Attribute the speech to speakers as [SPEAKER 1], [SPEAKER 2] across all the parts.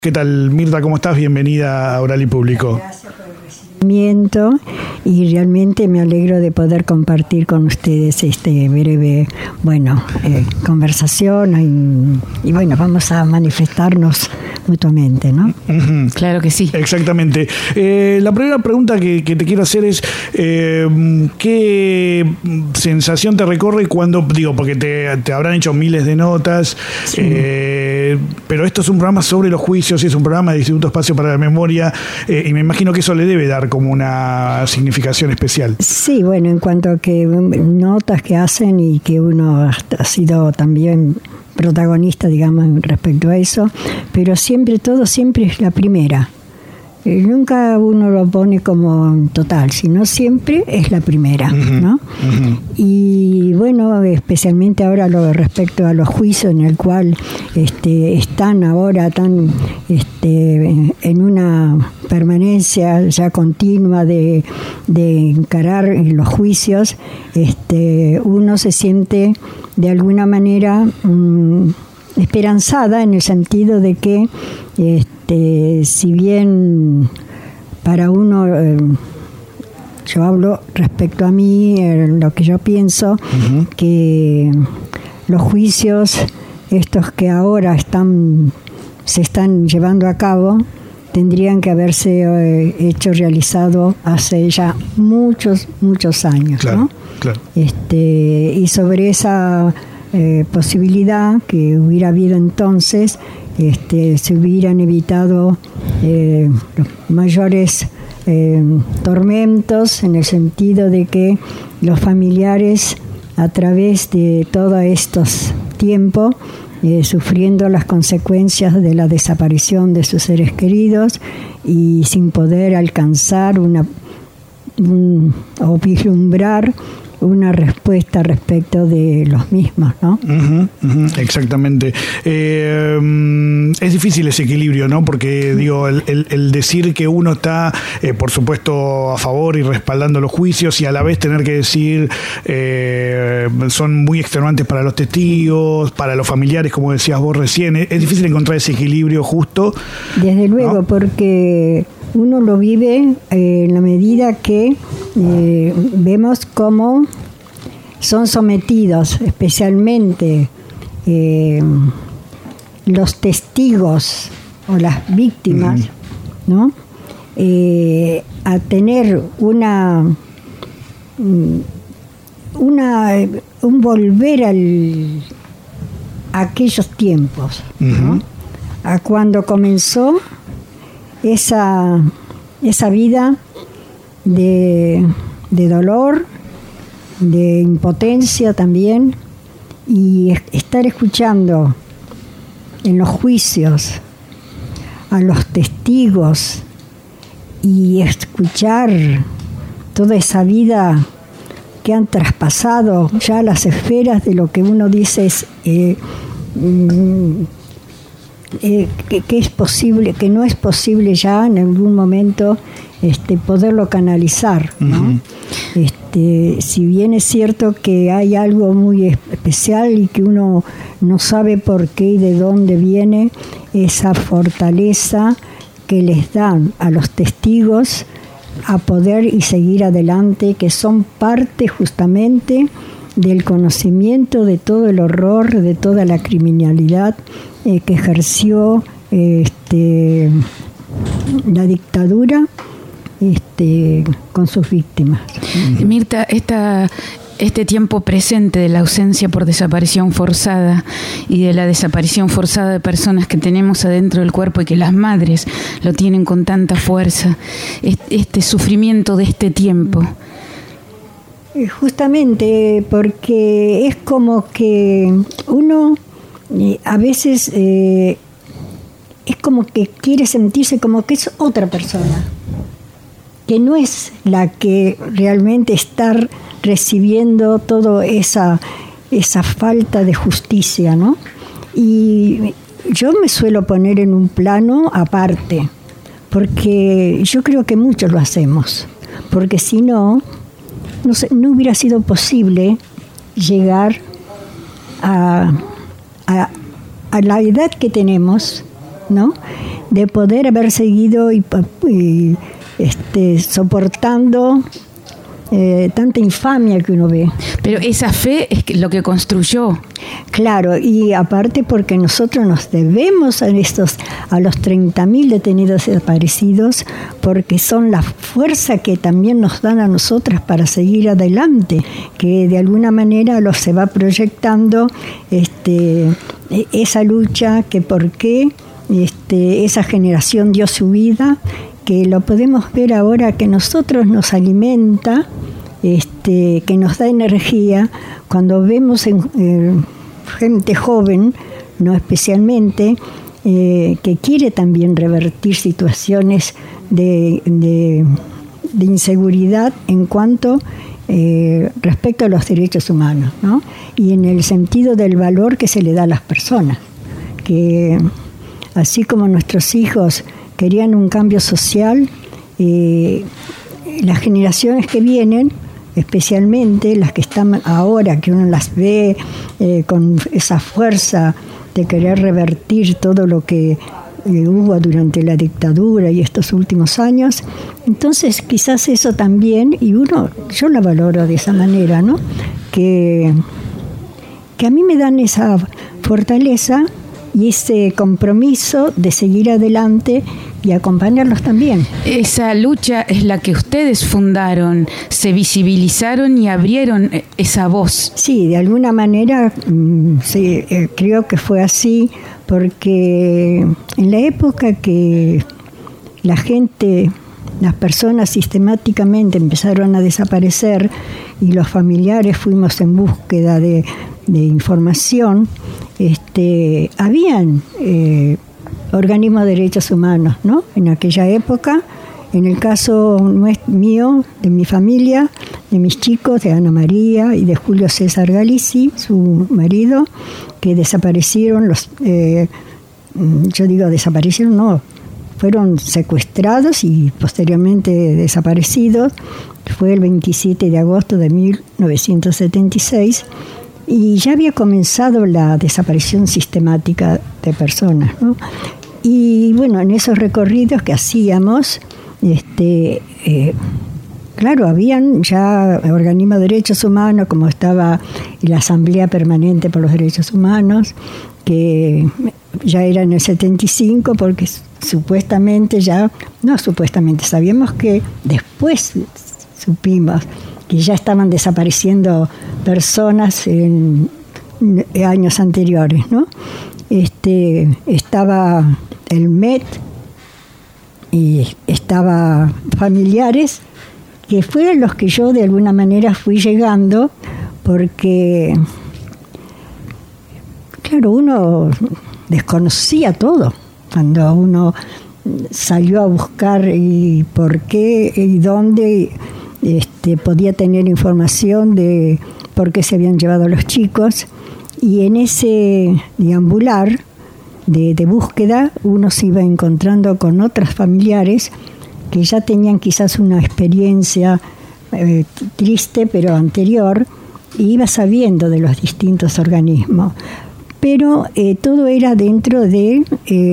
[SPEAKER 1] ¿Qué tal, Mirta? ¿Cómo estás? Bienvenida a Oral y Público.
[SPEAKER 2] Gracias por el recibimiento y realmente me alegro de poder compartir con ustedes este breve, conversación y vamos a manifestarnos mutuamente, ¿no?
[SPEAKER 1] Uh-huh.
[SPEAKER 3] Claro que sí.
[SPEAKER 1] Exactamente. La primera pregunta que te quiero hacer es ¿qué sensación te recorre cuando, porque te habrán hecho miles de notas, sí. Pero esto es un programa sobre los juicios, es un programa de Instituto Espacio para la Memoria, y me imagino que eso le debe dar como una significación especial. Sí,
[SPEAKER 2] en cuanto a que notas que hacen y que uno ha sido también protagonista, digamos, respecto a eso, pero todo siempre es la primera. Nunca uno lo pone como total, sino siempre es la primera, ¿no? Uh-huh. Y especialmente ahora respecto a los juicios en el cual están ahora en una permanencia ya continua de encarar los juicios, uno se siente de alguna manera esperanzada en el sentido de que si bien para uno, yo hablo respecto a mí, lo que yo pienso, uh-huh. que los juicios estos que ahora se están llevando a cabo tendrían que haberse realizado hace ya muchos años, claro, ¿no?
[SPEAKER 1] Claro.
[SPEAKER 2] Y sobre esa posibilidad que hubiera habido entonces, se hubieran evitado los mayores tormentos, en el sentido de que los familiares, a través de todos estos tiempos, sufriendo las consecuencias de la desaparición de sus seres queridos y sin poder alcanzar o vislumbrar una respuesta respecto de los mismos, ¿no?
[SPEAKER 1] Uh-huh, uh-huh, exactamente. Es difícil ese equilibrio, ¿no? Porque, el decir que uno está, por supuesto, a favor y respaldando los juicios, y a la vez tener que decir son muy extenuantes para los testigos, para los familiares, como decías vos recién. Es difícil encontrar ese equilibrio justo.
[SPEAKER 2] Desde luego, ¿no? Porque uno lo vive en la medida que vemos cómo son sometidos, especialmente los testigos o las víctimas, uh-huh. ¿no? A tener un volver a aquellos tiempos, uh-huh. ¿no? A cuando comenzó esa vida de dolor, de impotencia también, y estar escuchando en los juicios a los testigos y escuchar toda esa vida que han traspasado ya las esferas de lo que uno dice es que es posible, que no es posible ya en algún momento poderlo canalizar, ¿no? Uh-huh. Si bien es cierto que hay algo muy especial y que uno no sabe por qué y de dónde viene esa fortaleza que les dan a los testigos a poder y seguir adelante, que son parte justamente del conocimiento de todo el horror, de toda la criminalidad que ejerció la dictadura con sus víctimas.
[SPEAKER 3] Mirta, este tiempo presente de la ausencia por desaparición forzada y de la desaparición forzada de personas que tenemos adentro del cuerpo y que las madres lo tienen con tanta fuerza, este sufrimiento de este tiempo.
[SPEAKER 2] Justamente porque es como que uno a veces es como que quiere sentirse como que es otra persona, que no es la que realmente está recibiendo toda esa falta de justicia, ¿no? Y yo me suelo poner en un plano aparte, porque yo creo que muchos lo hacemos, porque si no hubiera sido posible llegar a la edad que tenemos, ¿no? de poder haber seguido y soportando tanta infamia que uno ve.
[SPEAKER 3] Pero esa fe es lo que construyó.
[SPEAKER 2] Claro, y aparte porque nosotros nos debemos a los 30.000 detenidos desaparecidos, porque son la fuerza que también nos dan a nosotras para seguir adelante, que de alguna manera se va proyectando esa lucha, que por qué esa generación dio su vida, que lo podemos ver ahora, que nosotros nos alimenta, que nos da energía, cuando vemos gente joven, no especialmente, que quiere también revertir situaciones de inseguridad en cuanto respecto a los derechos humanos, ¿no? Y en el sentido del valor que se le da a las personas, que así como nuestros hijos querían un cambio social, las generaciones que vienen, especialmente las que están ahora, que uno las ve con esa fuerza de querer revertir todo lo que hubo durante la dictadura y estos últimos años, entonces quizás eso también, y yo la valoro de esa manera, ¿no? Que a mí me dan esa fortaleza y ese compromiso de seguir adelante y acompañarlos también. Esa lucha es la que ustedes fundaron, se visibilizaron y abrieron esa voz. Sí, de alguna manera sí, creo que fue así, porque en la época que las personas sistemáticamente empezaron a desaparecer y los familiares fuimos en búsqueda de información, habían organismos de derechos humanos, ¿no? En aquella época, en el caso mío, de mi familia, de mis chicos, de Ana María y de Julio César Galici, su marido, que desaparecieron, desaparecieron, no, fueron secuestrados y posteriormente desaparecidos. Fue el 27 de agosto de 1976 y ya había comenzado la desaparición sistemática de personas, ¿no? Y bueno, en esos recorridos que hacíamos, claro, habían ya organismos de derechos humanos, como estaba la Asamblea Permanente por los Derechos Humanos, que ya era en el 75, porque sabíamos que después supimos que ya estaban desapareciendo personas en años anteriores, ¿no? Estaba el MET y estaba familiares, que fueron los que yo de alguna manera fui llegando, porque claro, uno desconocía todo cuando uno salió a buscar y por qué y dónde podía tener información de por qué se habían llevado a los chicos, y en ese deambular de búsqueda uno se iba encontrando con otras familiares que ya tenían quizás una experiencia triste pero anterior, y iba sabiendo de los distintos organismos. Pero todo era dentro de,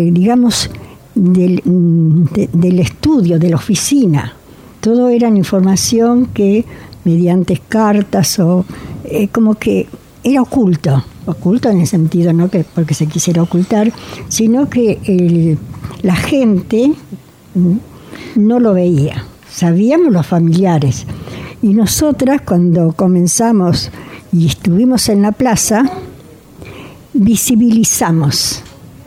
[SPEAKER 2] del estudio, de la oficina. Todo era información que mediante cartas o como que era oculto en el sentido, no que porque se quisiera ocultar, sino que la gente no lo veía. Sabíamos los familiares. Y nosotras, cuando comenzamos y estuvimos en la plaza, visibilizamos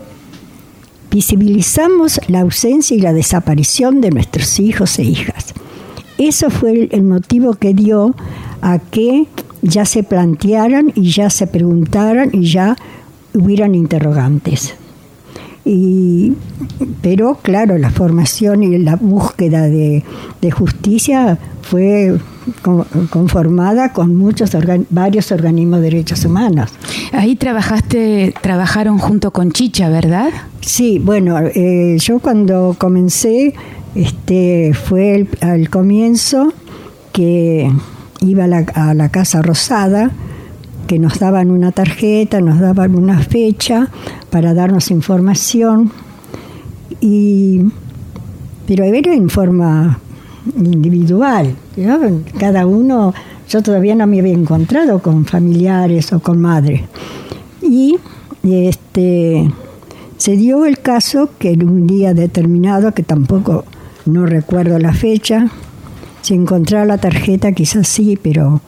[SPEAKER 2] la ausencia y la desaparición de nuestros hijos e hijas. Eso fue el motivo que dio a que ya se plantearan y ya se preguntaran y ya hubieran interrogantes. Pero claro, la formación y la búsqueda de justicia fue conformada con varios organismos de derechos humanos.
[SPEAKER 3] Ahí trabajaron junto con Chicha, ¿verdad?
[SPEAKER 2] Sí, bueno, yo cuando comencé, fue al comienzo que iba a la Casa Rosada, que nos daban una tarjeta, nos daban una fecha para darnos información, Pero era en forma individual, ¿no? Cada uno, yo todavía no me había encontrado con familiares o con madres. Y se dio el caso que en un día determinado, que tampoco no recuerdo la fecha, si encontraba la tarjeta quizás sí, pero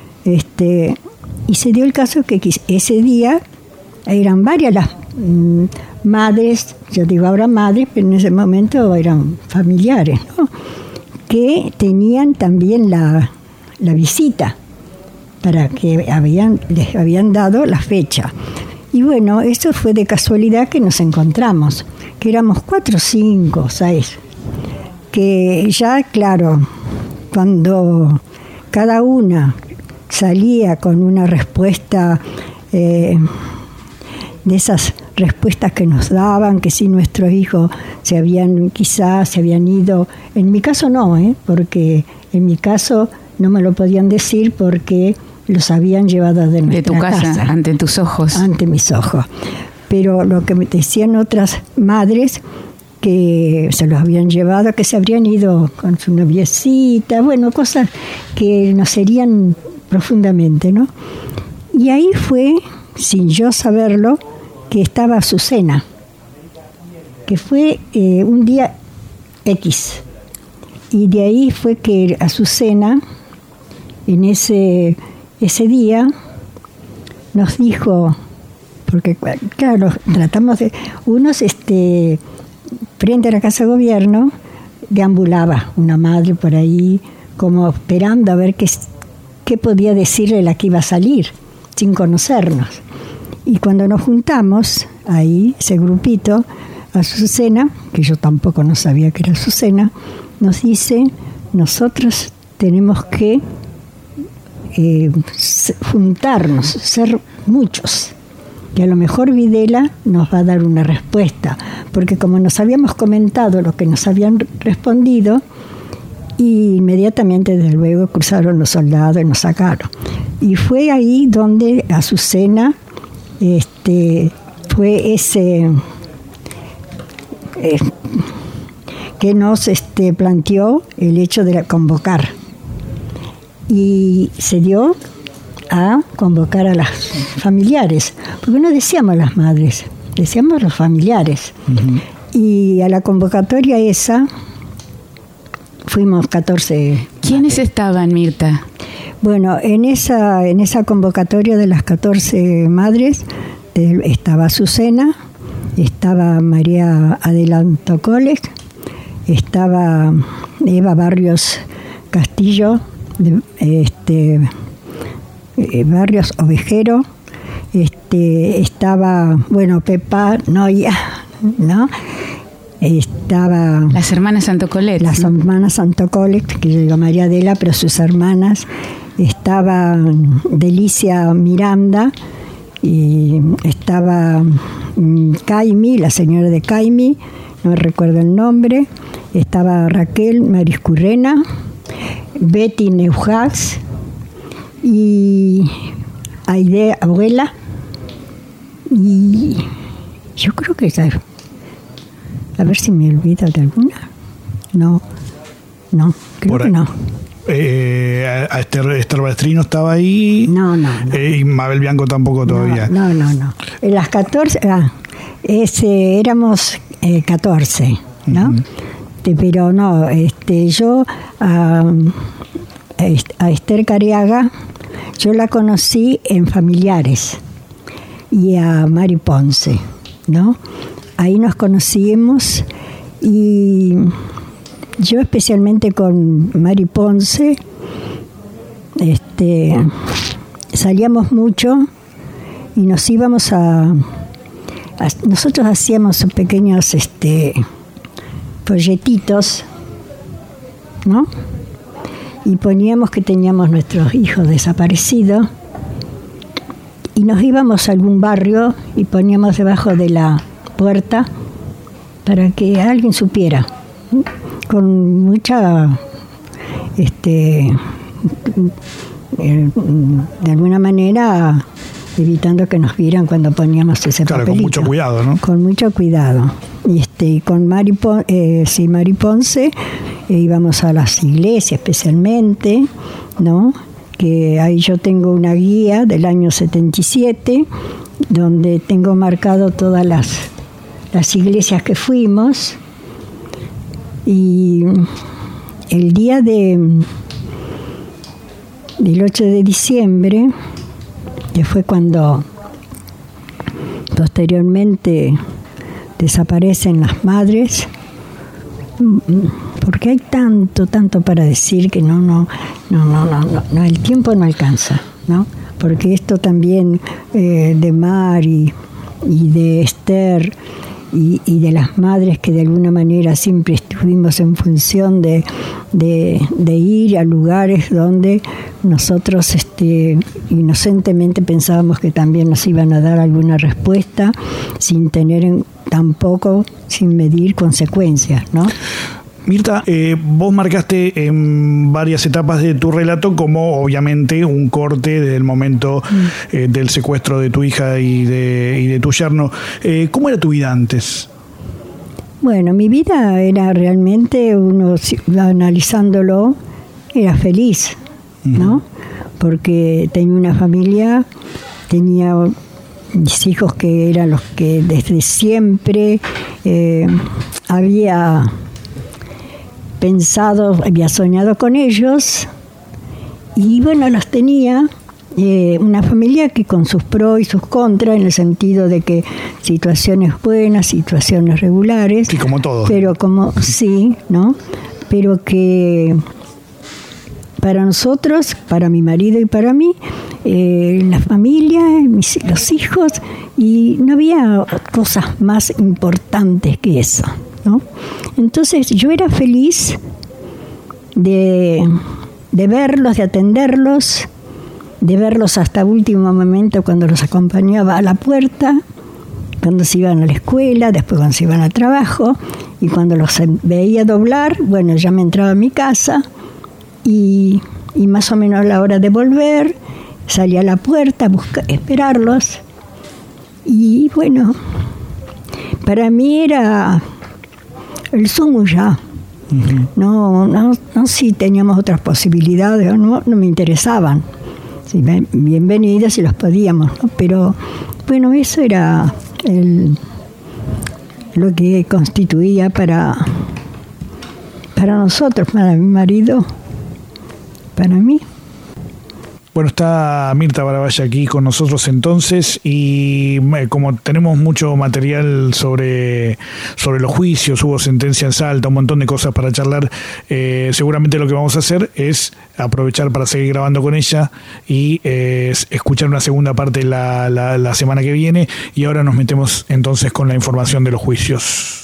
[SPEAKER 2] y se dio el caso que ese día eran varias las madres, yo digo ahora madres, pero en ese momento eran familiares, ¿no? Que tenían también la visita, para que les habían dado la fecha. Y bueno, eso fue de casualidad que nos encontramos, que éramos 4, 5, 6, que ya, claro, cuando cada una salía con una respuesta, de esas respuestas que nos daban, que si nuestros hijos quizás se habían ido, en mi caso no, porque en mi caso no me lo podían decir porque los habían llevado de nuestra
[SPEAKER 3] tu casa, ante tus ojos.
[SPEAKER 2] Ante mis ojos. Pero lo que me decían otras madres, que se los habían llevado, que se habrían ido con su noviecita, bueno, cosas que nos herían profundamente, ¿no? Y ahí fue, sin yo saberlo, que estaba Azucena, que fue un día X. Y de ahí fue que Azucena, en ese día, nos dijo, porque claro, tratamos de, unos frente a la Casa de Gobierno, deambulaba una madre por ahí, como esperando a ver qué podía decirle la que iba a salir, sin conocernos. Y cuando nos juntamos, ahí, ese grupito, Azucena, que yo tampoco no sabía que era Azucena, nos dice, nosotros tenemos que juntarnos, ser muchos, que a lo mejor Videla nos va a dar una respuesta, porque como nos habíamos comentado lo que nos habían respondido, y inmediatamente desde luego cruzaron los soldados y nos sacaron. Y fue ahí donde Azucena fue ese que nos planteó el hecho de convocar. Y se dio a convocar a las familiares, porque no decíamos las madres, decíamos los familiares. Uh-huh. Y a la convocatoria esa fuimos 14.
[SPEAKER 3] ¿Quiénes estaban, Mirta?
[SPEAKER 2] Bueno, en esa convocatoria de las 14 madres estaba Azucena, estaba María Adelanto Coles, estaba Eva Barrios Castillo, Barrios Ovejero, estaba, bueno, Pepa Noya, ¿no? Estaba
[SPEAKER 3] las hermanas Santocolet.
[SPEAKER 2] Las hermanas Santocolet, que yo digo María Adela, pero sus hermanas. Estaba Delicia Miranda, y estaba Caimi, la señora de Caimi, no recuerdo el nombre. Estaba Raquel Mariscurrena, Betty Neujax y Aide Abuela. Y yo creo que a ver si me olvido de alguna. No, creo que no.
[SPEAKER 1] Esther Bastrino estaba ahí.
[SPEAKER 2] No.
[SPEAKER 1] Y Mabel Bianco tampoco todavía.
[SPEAKER 2] No. En las 14, éramos 14, ¿no? Uh-huh. Pero no, yo a Esther Cariaga, yo la conocí en Familiares, y a Mari Ponce, ¿no? Ahí nos conocimos, y yo especialmente con Mari Ponce, salíamos mucho y nos íbamos nosotros hacíamos pequeños folletitos, ¿no? Y poníamos que teníamos nuestros hijos desaparecidos, y nos íbamos a algún barrio y poníamos debajo de la puerta para que alguien supiera, con mucha de alguna manera evitando que nos vieran cuando poníamos ese papelito.
[SPEAKER 1] Con mucho cuidado, ¿no?
[SPEAKER 2] Con mucho cuidado. y con Mari Ponce íbamos a las iglesias especialmente, ¿no? Que ahí yo tengo una guía del año 77 donde tengo marcado todas las iglesias que fuimos, y el día del 8 de diciembre, que fue cuando posteriormente desaparecen las madres, porque hay tanto para decir que no, el tiempo no alcanza, ¿no? Porque esto también de Mari y de Esther y de las madres que de alguna manera siempre estuvimos en función de ir a lugares donde nosotros inocentemente pensábamos que también nos iban a dar alguna respuesta sin medir consecuencias, ¿no?
[SPEAKER 1] Mirta, vos marcaste en varias etapas de tu relato como obviamente un corte desde el momento del secuestro de tu hija y de tu yerno. ¿Cómo era tu vida antes?
[SPEAKER 2] Bueno, mi vida era realmente, uno analizándolo, era feliz, ¿no? Porque tenía una familia, tenía mis hijos que eran los que desde siempre había pensado, había soñado con ellos, y bueno, los tenía, una familia que con sus pros y sus contras, en el sentido de que situaciones buenas, situaciones regulares.
[SPEAKER 1] Sí, como todo.
[SPEAKER 2] Pero sí, ¿no? Pero que para nosotros, para mi marido y para mí, la familia, los hijos, y no había cosas más importantes que eso, ¿no? Entonces yo era feliz de verlos, de atenderlos, de verlos hasta último momento cuando los acompañaba a la puerta, cuando se iban a la escuela, después cuando se iban al trabajo, y cuando los veía doblar, bueno, ya me entraba a mi casa y más o menos a la hora de volver, salía a la puerta a esperarlos, y bueno, para mí era el sumo ya. No, si teníamos otras posibilidades, no me interesaban. Sí, bienvenidos si los podíamos, ¿no? Pero bueno, eso era lo que constituía para nosotros, para mi marido, para mí.
[SPEAKER 1] Bueno, está Mirta Barabaya aquí con nosotros entonces, y como tenemos mucho material sobre los juicios, hubo sentencia en Salta, un montón de cosas para charlar, seguramente lo que vamos a hacer es aprovechar para seguir grabando con ella y escuchar una segunda parte la semana que viene, y ahora nos metemos entonces con la información de los juicios.